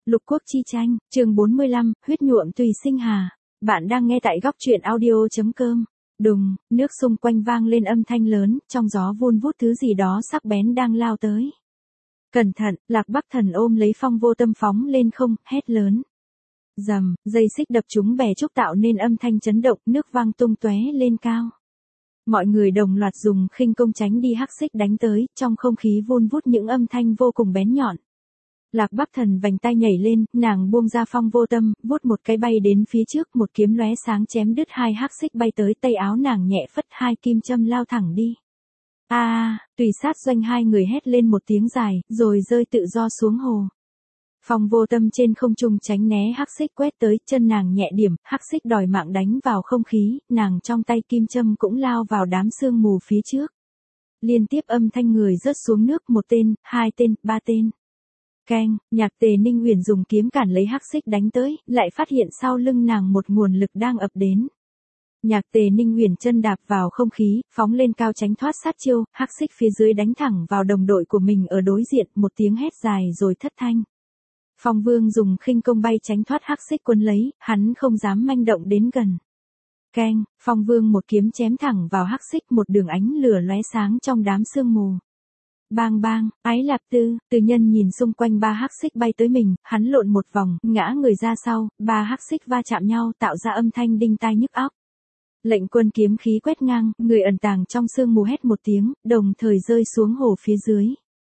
Lục Quốc chi tranh, chương 45, huyết nhuộm tùy sinh hà. Bạn đang nghe tại góc truyện audio.com. Đùng, nước xung quanh vang lên âm thanh lớn, trong gió vun vút thứ gì đó sắc bén đang lao tới. Cẩn thận, Lạc Bắc Thần ôm lấy Phong Vô Tâm phóng lên không, hét lớn. Rầm, dây xích đập trúng bè trúc tạo nên âm thanh chấn động, nước vang tung tóe lên cao. Mọi người đồng loạt dùng khinh công tránh đi hắc xích đánh tới, trong không khí vun vút những âm thanh vô cùng bén nhọn. Lạc Bắc Thần vành tay nhảy lên, nàng buông ra Phong Vô Tâm, vút một cái bay đến phía trước, một kiếm lóe sáng chém đứt hai hắc xích bay tới, tay áo nàng nhẹ phất, hai kim châm lao thẳng đi. Tùy sát doanh, hai người hét lên một tiếng dài, rồi rơi tự do xuống hồ. Phong Vô Tâm trên không trung tránh né hắc xích quét tới, chân nàng nhẹ điểm, hắc xích đòi mạng đánh vào không khí, nàng trong tay kim châm cũng lao vào đám sương mù phía trước. Liên tiếp âm thanh người rớt xuống nước, một tên, hai tên, ba tên. Keng, Nhạc Tề Ninh Uyển dùng kiếm cản lấy hắc xích đánh tới, lại phát hiện sau lưng nàng một nguồn lực đang ập đến. Nhạc Tề Ninh Uyển chân đạp vào không khí, phóng lên cao tránh thoát sát chiêu, hắc xích phía dưới đánh thẳng vào đồng đội của mình ở đối diện, một tiếng hét dài rồi thất thanh. Phong Vương dùng khinh công bay tránh thoát hắc xích quấn lấy, hắn không dám manh động đến gần. Keng, Phong Vương một kiếm chém thẳng vào hắc xích, một đường ánh lửa lóe sáng trong đám sương mù. Bang bang, Ái Lạp Tư, Từ Nhân nhìn xung quanh ba hắc xích bay tới mình, hắn lộn một vòng, ngã người ra sau, ba hắc xích va chạm nhau tạo ra âm thanh đinh tai nhức óc. Lệnh Quân kiếm khí quét ngang, người ẩn tàng trong sương mù hét một tiếng, đồng thời rơi xuống hồ phía dưới.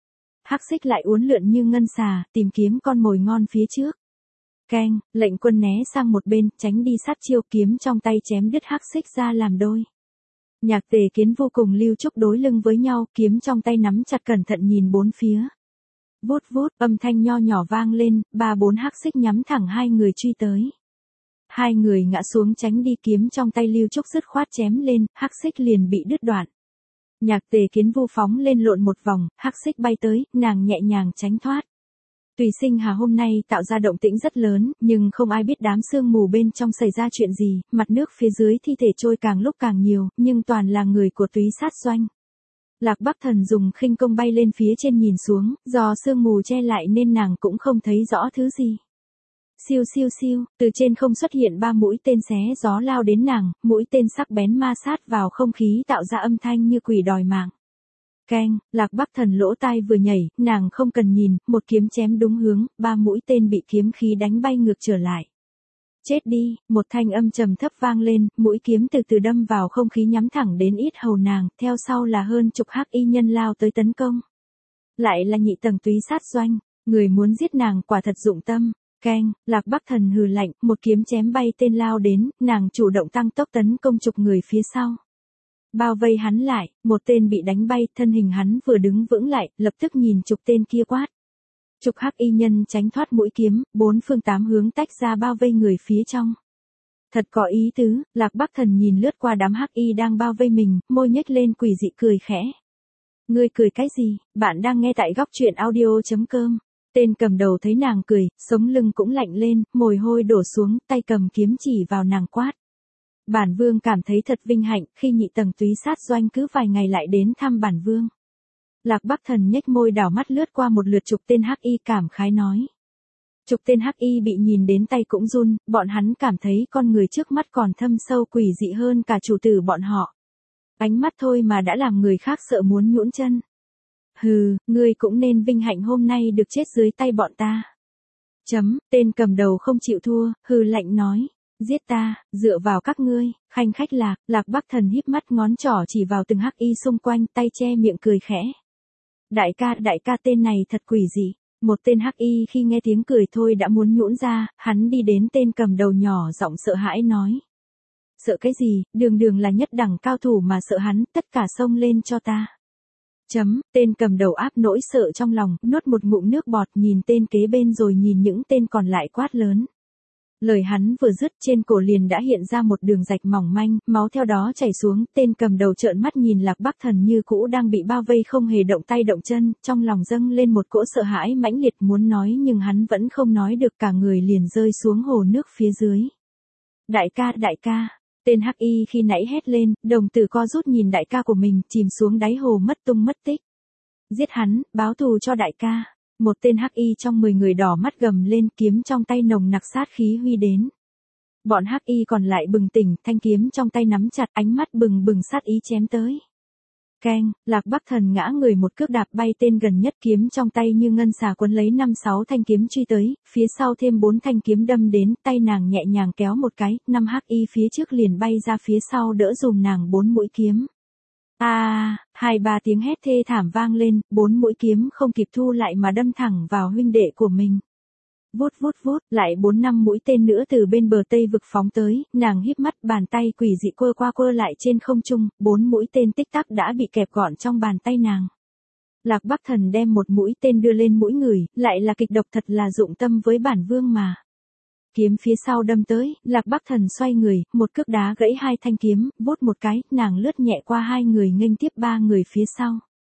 Hắc xích lại uốn lượn như ngân xà, tìm kiếm con mồi ngon phía trước. Keng, Lệnh Quân né sang một bên, tránh đi sát chiêu, kiếm trong tay chém đứt hắc xích ra làm đôi. Nhạc Tề Kiến vô cùng Lưu Trúc đối lưng với nhau, kiếm trong tay nắm chặt cẩn thận nhìn bốn phía. Vút vút, âm thanh nho nhỏ vang lên, ba bốn hắc xích nhắm thẳng hai người truy tới. Hai người ngã xuống tránh đi, kiếm trong tay Lưu Trúc dứt khoát chém lên, hắc xích liền bị đứt đoạn. Nhạc Tề Kiến vu phóng lên lộn một vòng, hắc xích bay tới, nàng nhẹ nhàng tránh thoát. Tùy Sinh Hà hôm nay tạo ra động tĩnh rất lớn, nhưng không ai biết đám sương mù bên trong xảy ra chuyện gì, mặt nước phía dưới thi thể trôi càng lúc càng nhiều, nhưng toàn là người của Túy Sát Doanh. Lạc Bắc Thần dùng khinh công bay lên phía trên nhìn xuống, do sương mù che lại nên nàng cũng không thấy rõ thứ gì. Siêu siêu siêu, từ trên không xuất hiện ba mũi tên xé gió lao đến nàng, mũi tên sắc bén ma sát vào không khí tạo ra âm thanh như quỷ đòi mạng. Keng, Lạc Bắc Thần lỗ tai vừa nhảy, nàng không cần nhìn, một kiếm chém đúng hướng, ba mũi tên bị kiếm khí đánh bay ngược trở lại. Chết đi, một thanh âm trầm thấp vang lên, mũi kiếm từ từ đâm vào không khí nhắm thẳng đến yết hầu nàng, theo sau là hơn chục hắc y nhân lao tới tấn công. Lại là nhị tầng Túy Sát Doanh, người muốn giết nàng quả thật dụng tâm. Keng, Lạc Bắc Thần hừ lạnh, một kiếm chém bay tên lao đến, nàng chủ động tăng tốc tấn công chục người phía sau. Bao vây hắn lại, một tên bị đánh bay, thân hình hắn vừa đứng vững lại, lập tức nhìn chục tên kia quát. Chục hắc y nhân tránh thoát mũi kiếm, bốn phương tám hướng tách ra bao vây người phía trong. Thật có ý tứ, Lạc Bắc Thần nhìn lướt qua đám hắc y đang bao vây mình, môi nhếch lên quỷ dị cười khẽ. Ngươi cười cái gì? Bạn đang nghe tại góc truyện audio.com. Tên cầm đầu thấy nàng cười, sống lưng cũng lạnh lên, mồ hôi đổ xuống, tay cầm kiếm chỉ vào nàng quát. Bản vương cảm thấy thật vinh hạnh khi nhị tầng Túy Sát Doanh cứ vài ngày lại đến thăm bản vương. Lạc Bắc Thần nhếch môi đảo mắt lướt qua một lượt chục tên hắc y cảm khái nói. Chục tên hắc y bị nhìn đến tay cũng run, bọn hắn cảm thấy con người trước mắt còn thâm sâu quỷ dị hơn cả chủ tử bọn họ. Ánh mắt thôi mà đã làm người khác sợ muốn nhũn chân. Hừ, ngươi cũng nên vinh hạnh hôm nay được chết dưới tay bọn ta. Tên cầm đầu không chịu thua, hừ lạnh nói. Giết ta, dựa vào các ngươi, khanh khách Lạc Bắc Thần híp mắt ngón trỏ chỉ vào từng hắc y xung quanh, tay che miệng cười khẽ. Đại ca tên này thật quỷ dị. Một tên hắc y khi nghe tiếng cười thôi đã muốn nhũn ra, hắn đi đến tên cầm đầu nhỏ giọng sợ hãi nói. Sợ cái gì, đường là nhất đẳng cao thủ mà sợ hắn, tất cả xông lên cho ta. Tên cầm đầu áp nỗi sợ trong lòng, nuốt một ngụm nước bọt, nhìn tên kế bên rồi nhìn những tên còn lại quát lớn. Lời hắn vừa dứt, trên cổ liền đã hiện ra một đường rạch mỏng manh, máu theo đó chảy xuống, tên cầm đầu trợn mắt nhìn Lạc Bắc Thần như cũ đang bị bao vây không hề động tay động chân, trong lòng dâng lên một cỗ sợ hãi mãnh liệt muốn nói nhưng hắn vẫn không nói được, cả người liền rơi xuống hồ nước phía dưới. Đại ca, tên hắc y khi nãy hét lên, đồng tử co rút nhìn đại ca của mình, chìm xuống đáy hồ mất tung mất tích. Giết hắn, báo thù cho đại ca. Một tên hắc y trong 10 người đỏ mắt gầm lên, kiếm trong tay nồng nặc sát khí huy đến. Bọn hắc y còn lại bừng tỉnh, thanh kiếm trong tay nắm chặt, ánh mắt bừng bừng sát ý chém tới. Keng, Lạc Bắc Thần ngã người một cước đạp bay tên gần nhất, kiếm trong tay như ngân xà quấn lấy 5-6 thanh kiếm truy tới, phía sau thêm 4 thanh kiếm đâm đến, tay nàng nhẹ nhàng kéo một cái, 5 hắc y phía trước liền bay ra phía sau đỡ dùm nàng 4 mũi kiếm. Hai ba tiếng hét thê thảm vang lên, 4 mũi kiếm không kịp thu lại mà đâm thẳng vào huynh đệ của mình. Vút vút vút, lại 4-5 mũi tên nữa từ bên bờ Tây vực phóng tới, nàng híp mắt, bàn tay quỷ dị quơ qua quơ lại trên không trung, 4 mũi tên tích tắc đã bị kẹp gọn trong bàn tay nàng. Lạc Bắc Thần đem một mũi tên đưa lên mũi người, lại là kịch độc, thật là dụng tâm với bản vương mà. Kiếm phía sau đâm tới, Lạc Bắc Thần xoay người, một cước đá gãy 2 thanh kiếm, vút một cái, nàng lướt nhẹ qua 2 người nghênh tiếp 3 người phía sau.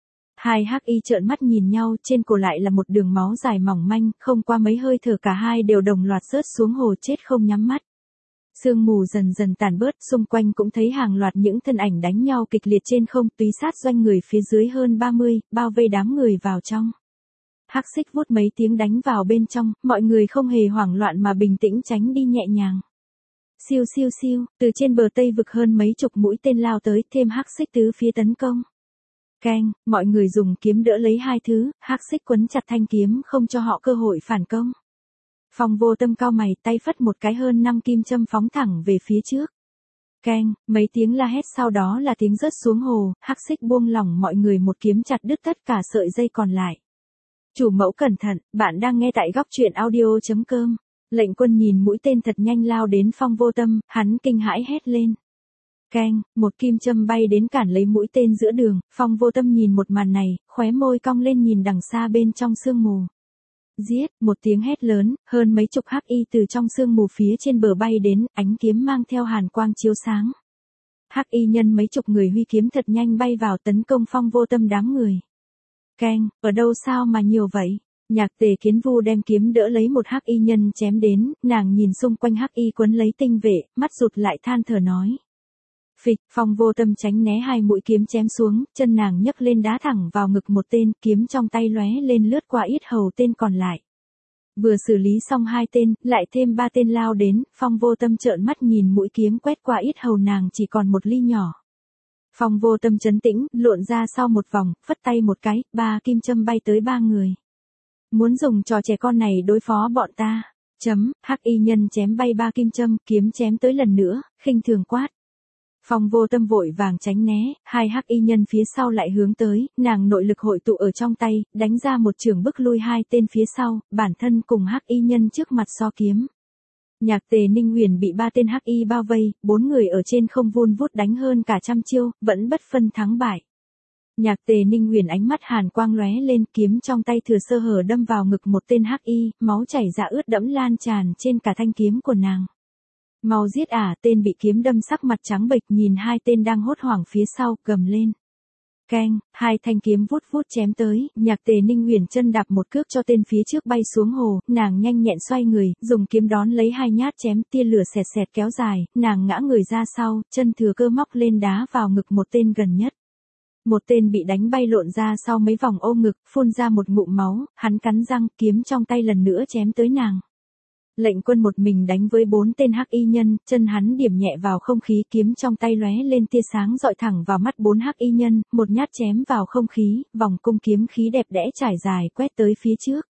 2 hắc y trợn mắt nhìn nhau, trên cổ lại là một đường máu dài mỏng manh, không qua mấy hơi thở cả hai đều đồng loạt rớt xuống hồ chết không nhắm mắt. Sương mù dần dần tàn bớt, xung quanh cũng thấy hàng loạt những thân ảnh đánh nhau kịch liệt trên không, túy sát doanh người phía dưới hơn 30, bao vây đám người vào trong. Hắc Xích vút mấy tiếng đánh vào bên trong, mọi người không hề hoảng loạn mà bình tĩnh tránh đi nhẹ nhàng. Siêu siêu siêu, từ trên bờ Tây vực hơn mấy chục mũi tên lao tới, thêm Hắc Xích tứ phía tấn công. Keng, mọi người dùng kiếm đỡ lấy 2 thứ, Hắc Xích quấn chặt thanh kiếm không cho họ cơ hội phản công. Phong Vô Tâm cau mày, tay phất một cái, hơn 5 kim châm phóng thẳng về phía trước. Keng, mấy tiếng la hét sau đó là tiếng rớt xuống hồ, Hắc Xích buông lỏng mọi người, một kiếm chặt đứt tất cả sợi dây còn lại. Chủ mẫu cẩn thận, bạn đang nghe tại góc truyện audio.com. Lệnh Quân nhìn mũi tên thật nhanh lao đến Phong Vô Tâm, hắn kinh hãi hét lên. Keng, một kim châm bay đến cản lấy mũi tên giữa đường, Phong Vô Tâm nhìn một màn này, khóe môi cong lên nhìn đằng xa bên trong sương mù. Giết, một tiếng hét lớn, hơn mấy chục hắc y từ trong sương mù phía trên bờ bay đến, ánh kiếm mang theo hàn quang chiếu sáng. Hắc y nhân mấy chục người huy kiếm thật nhanh bay vào tấn công Phong Vô Tâm đám người. Keng, ở đâu sao mà nhiều vậy? Nhạc Tề Kiến Vu đem kiếm đỡ lấy một hắc y nhân chém đến, nàng nhìn xung quanh hắc y quấn lấy tinh vệ, mắt rụt lại than thở nói. Phịch, Phong Vô Tâm tránh né 2 mũi kiếm chém xuống, chân nàng nhấc lên đá thẳng vào ngực một tên, kiếm trong tay lóe lên lướt qua yết hầu tên còn lại. Vừa xử lý xong 2 tên, lại thêm 3 tên lao đến, Phong Vô Tâm trợn mắt nhìn mũi kiếm quét qua yết hầu nàng chỉ còn một ly nhỏ. Phong Vô Tâm trấn tĩnh, lộn ra sau một vòng, phất tay một cái, 3 kim châm bay tới 3 người. Muốn dùng trò trẻ con này đối phó bọn ta. Hắc y nhân chém bay 3 kim châm, kiếm chém tới lần nữa, khinh thường quát. Phong Vô Tâm vội vàng tránh né, 2 hắc y nhân phía sau lại hướng tới, nàng nội lực hội tụ ở trong tay, đánh ra một chưởng bức lui 2 tên phía sau, bản thân cùng hắc y nhân trước mặt so kiếm. Nhạc Tề Ninh Huyền bị 3 tên hắc y bao vây, 4 người ở trên không vun vút đánh hơn cả trăm chiêu, vẫn bất phân thắng bại. Nhạc Tề Ninh Huyền ánh mắt hàn quang lóe lên, kiếm trong tay thừa sơ hở đâm vào ngực một tên hắc y, máu chảy ra ướt đẫm lan tràn trên cả thanh kiếm của nàng. Mau giết tên bị kiếm đâm sắc mặt trắng bệch nhìn 2 tên đang hốt hoảng phía sau, gầm lên. Keng, 2 thanh kiếm vút vút chém tới, Nhạc Tề Ninh Huyền chân đạp một cước cho tên phía trước bay xuống hồ, nàng nhanh nhẹn xoay người, dùng kiếm đón lấy 2 nhát chém, tia lửa xẹt xẹt kéo dài, nàng ngã người ra sau, chân thừa cơ móc lên đá vào ngực một tên gần nhất. Một tên bị đánh bay lộn ra sau mấy vòng ôm ngực, phun ra một ngụm máu, hắn cắn răng, kiếm trong tay lần nữa chém tới nàng. Lệnh Quân một mình đánh với 4 tên hắc y nhân, chân hắn điểm nhẹ vào không khí, kiếm trong tay lóe lên tia sáng dọi thẳng vào mắt 4 hắc y nhân, một nhát chém vào không khí, vòng cung kiếm khí đẹp đẽ trải dài quét tới phía trước.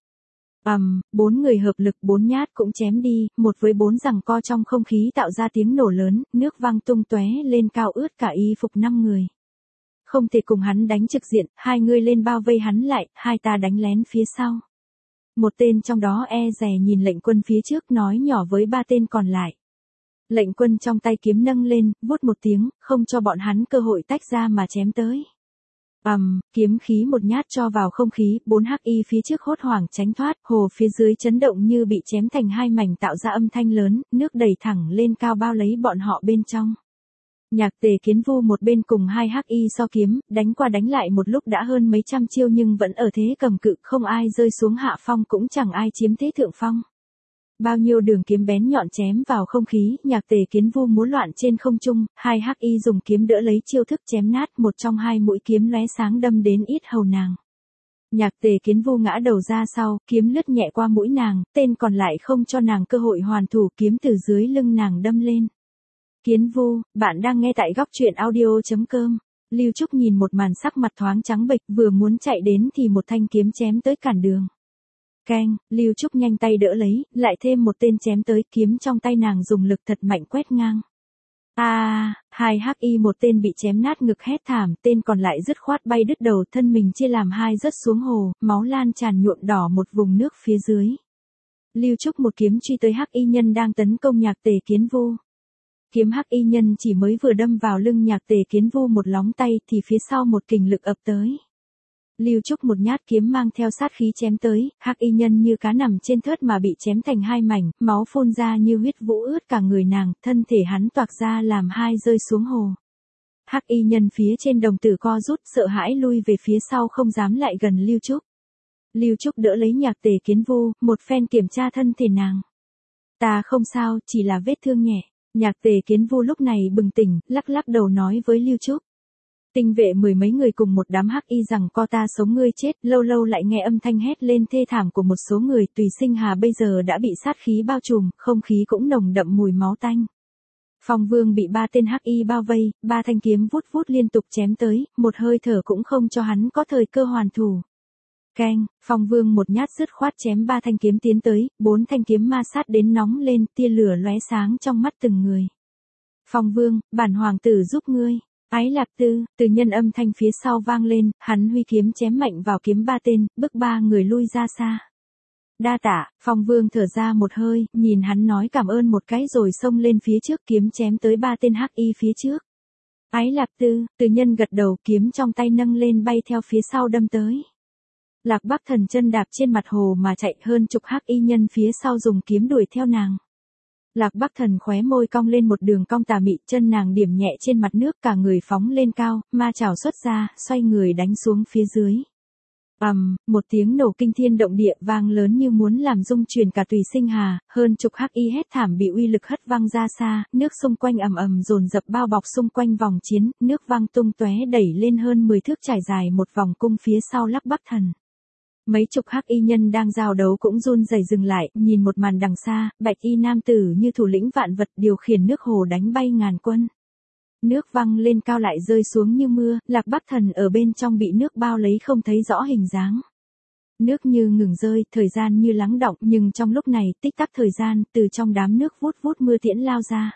4 người hợp lực 4 nhát cũng chém đi, một với 4 giằng co trong không khí tạo ra tiếng nổ lớn, nước văng tung tóe lên cao ướt cả y phục 5 người. Không thể cùng hắn đánh trực diện, 2 người lên bao vây hắn lại, 2 ta đánh lén phía sau. Một tên trong đó e dè nhìn Lệnh Quân phía trước nói nhỏ với 3 tên còn lại. Lệnh Quân trong tay kiếm nâng lên, vút một tiếng, không cho bọn hắn cơ hội tách ra mà chém tới. Kiếm khí một nhát cho vào không khí, 4 hắc y phía trước hốt hoảng tránh thoát, hồ phía dưới chấn động như bị chém thành 2 mảnh tạo ra âm thanh lớn, nước đẩy thẳng lên cao bao lấy bọn họ bên trong. Nhạc Tề Kiến Vu một bên cùng 2 hắc y so kiếm, đánh qua đánh lại một lúc đã hơn mấy trăm chiêu nhưng vẫn ở thế cầm cự, không ai rơi xuống hạ phong cũng chẳng ai chiếm thế thượng phong. Bao nhiêu đường kiếm bén nhọn chém vào không khí, Nhạc Tề Kiến Vu múa loạn trên không trung, 2 hắc y dùng kiếm đỡ lấy chiêu thức chém nát, một trong 2 mũi kiếm lóe sáng đâm đến yết hầu nàng. Nhạc Tề Kiến Vu ngã đầu ra sau, kiếm lướt nhẹ qua mũi nàng, tên còn lại không cho nàng cơ hội hoàn thủ, kiếm từ dưới lưng nàng đâm lên. Kiến Vu, bạn đang nghe tại góc truyện audio.com. Lưu Trúc nhìn một màn, sắc mặt thoáng trắng bệch, vừa muốn chạy đến thì một thanh kiếm chém tới cản đường. Keng, Lưu Trúc nhanh tay đỡ lấy, lại thêm một tên chém tới, kiếm trong tay nàng dùng lực thật mạnh quét ngang. Hai hắc y, một tên bị chém nát ngực hét thảm, tên còn lại dứt khoát bay đứt đầu, thân mình chia làm hai rớt xuống hồ, máu lan tràn nhuộm đỏ một vùng nước phía dưới. Lưu Trúc một kiếm truy tới hắc y nhân đang tấn công Nhạc Tề Kiến Vu. Kiếm hắc y nhân chỉ mới vừa đâm vào lưng Nhạc Tề Kiến Vu một lóng tay thì phía sau một kình lực ập tới. Lưu Trúc một nhát kiếm mang theo sát khí chém tới, hắc y nhân như cá nằm trên thớt mà bị chém thành hai mảnh, máu phun ra như huyết vũ ướt cả người nàng, thân thể hắn toạc ra làm hai rơi xuống hồ. Hắc y nhân phía trên đồng tử co rút, sợ hãi lui về phía sau không dám lại gần Lưu Trúc. Lưu Trúc đỡ lấy Nhạc Tề Kiến Vu, một phen kiểm tra thân thể nàng. Ta không sao, chỉ là vết thương nhẹ. Nhạc Tề Kiến Vu lúc này bừng tỉnh, lắc lắc đầu nói với Lưu Trúc. Tinh vệ mười mấy người cùng một đám hắc y rằng co ta sống ngươi chết, lâu lâu lại nghe âm thanh hét lên thê thảm của một số người. Tùy Sinh Hà bây giờ đã bị sát khí bao trùm, không khí cũng nồng đậm mùi máu tanh. Phong Vương bị ba tên hắc y bao vây, ba thanh kiếm vút vút liên tục chém tới, một hơi thở cũng không cho hắn có thời cơ hoàn thủ. Keng, Phong Vương một nhát dứt khoát chém ba thanh kiếm tiến tới, bốn thanh kiếm ma sát đến nóng lên, tia lửa lóe sáng trong mắt từng người. Phong Vương, bản hoàng tử giúp ngươi. Ái Lạc Tư, từ nhân âm thanh phía sau vang lên, hắn huy kiếm chém mạnh vào kiếm ba tên, bức ba người lui ra xa. Đa tạ, Phong Vương thở ra một hơi, nhìn hắn nói cảm ơn một cái rồi xông lên phía trước, kiếm chém tới ba tên hắc y phía trước. Ái Lạc Tư, từ nhân gật đầu, kiếm trong tay nâng lên bay theo phía sau đâm tới. Lạc Bắc Thần chân đạp trên mặt hồ mà chạy, hơn chục hắc y nhân phía sau dùng kiếm đuổi theo nàng. Lạc Bắc Thần khóe môi cong lên một đường cong tà mị, chân nàng điểm nhẹ trên mặt nước, cả người phóng lên cao, ma chảo xuất ra, xoay người đánh xuống phía dưới. Một tiếng nổ kinh thiên động địa vang lớn như muốn làm rung chuyển cả Tùy Sinh Hà, hơn chục hắc y hét thảm bị uy lực hất văng ra xa, nước xung quanh ầm ầm dồn dập bao bọc xung quanh vòng chiến, nước văng tung tóe đẩy lên hơn 10 thước trải dài một vòng cung phía sau Lạc Bắc Thần. Mấy chục hắc y nhân đang giao đấu cũng run rẩy dừng lại, nhìn một màn đằng xa, bạch y nam tử như thủ lĩnh vạn vật điều khiển nước hồ đánh bay ngàn quân. Nước văng lên cao lại rơi xuống như mưa, Lạc Bắc Thần ở bên trong bị nước bao lấy không thấy rõ hình dáng. Nước như ngừng rơi, thời gian như lắng đọng, nhưng trong lúc này, tích tắc thời gian, từ trong đám nước vút vút mưa tiễn lao ra.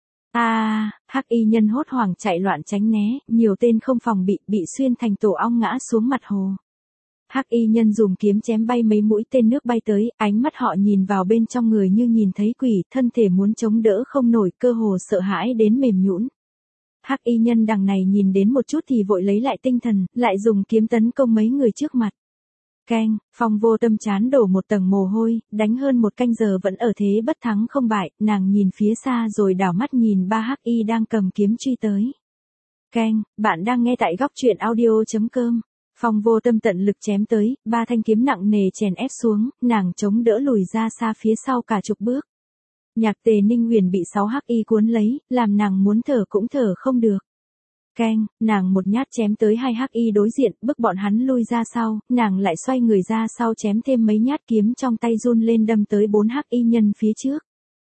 Hắc y nhân hốt hoảng chạy loạn tránh né, nhiều tên không phòng bị xuyên thành tổ ong ngã xuống mặt hồ. Hắc y nhân dùng kiếm chém bay mấy mũi tên nước bay tới, ánh mắt họ nhìn vào bên trong người như nhìn thấy quỷ, thân thể muốn chống đỡ không nổi, cơ hồ sợ hãi đến mềm nhũn. Hắc y nhân đằng này nhìn đến một chút thì vội lấy lại tinh thần, lại dùng kiếm tấn công mấy người trước mặt. Keng, Phong Vô Tâm chán đổ một tầng mồ hôi, đánh hơn một canh giờ vẫn ở thế bất thắng không bại, nàng nhìn phía xa rồi đảo mắt nhìn ba hắc y đang cầm kiếm truy tới. Keng, bạn đang nghe tại góc truyện audio.com. Phong Vô Tâm tận lực chém tới, ba thanh kiếm nặng nề chèn ép xuống, nàng chống đỡ lùi ra xa phía sau cả chục bước. Nhạc Tề Ninh Huyền bị 6 hắc y cuốn lấy, làm nàng muốn thở cũng thở không được. Keng, nàng một nhát chém tới hai hắc y đối diện, bức bọn hắn lui ra sau, nàng lại xoay người ra sau chém thêm mấy nhát, kiếm trong tay run lên đâm tới 4 hắc y nhân phía trước.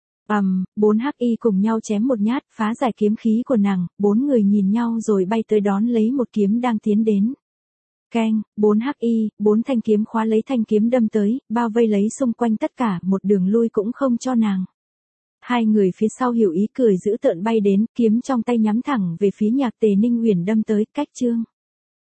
4 hắc y cùng nhau chém một nhát, phá giải kiếm khí của nàng, 4 người nhìn nhau rồi bay tới đón lấy một kiếm đang tiến đến. Keng, 4 hắc y, 4 thanh kiếm khóa lấy thanh kiếm đâm tới, bao vây lấy xung quanh tất cả, một đường lui cũng không cho nàng. Hai người phía sau hiểu ý cười dữ tợn bay đến, kiếm trong tay nhắm thẳng về phía Nhạc Tề Ninh Huyền đâm tới, cách chương.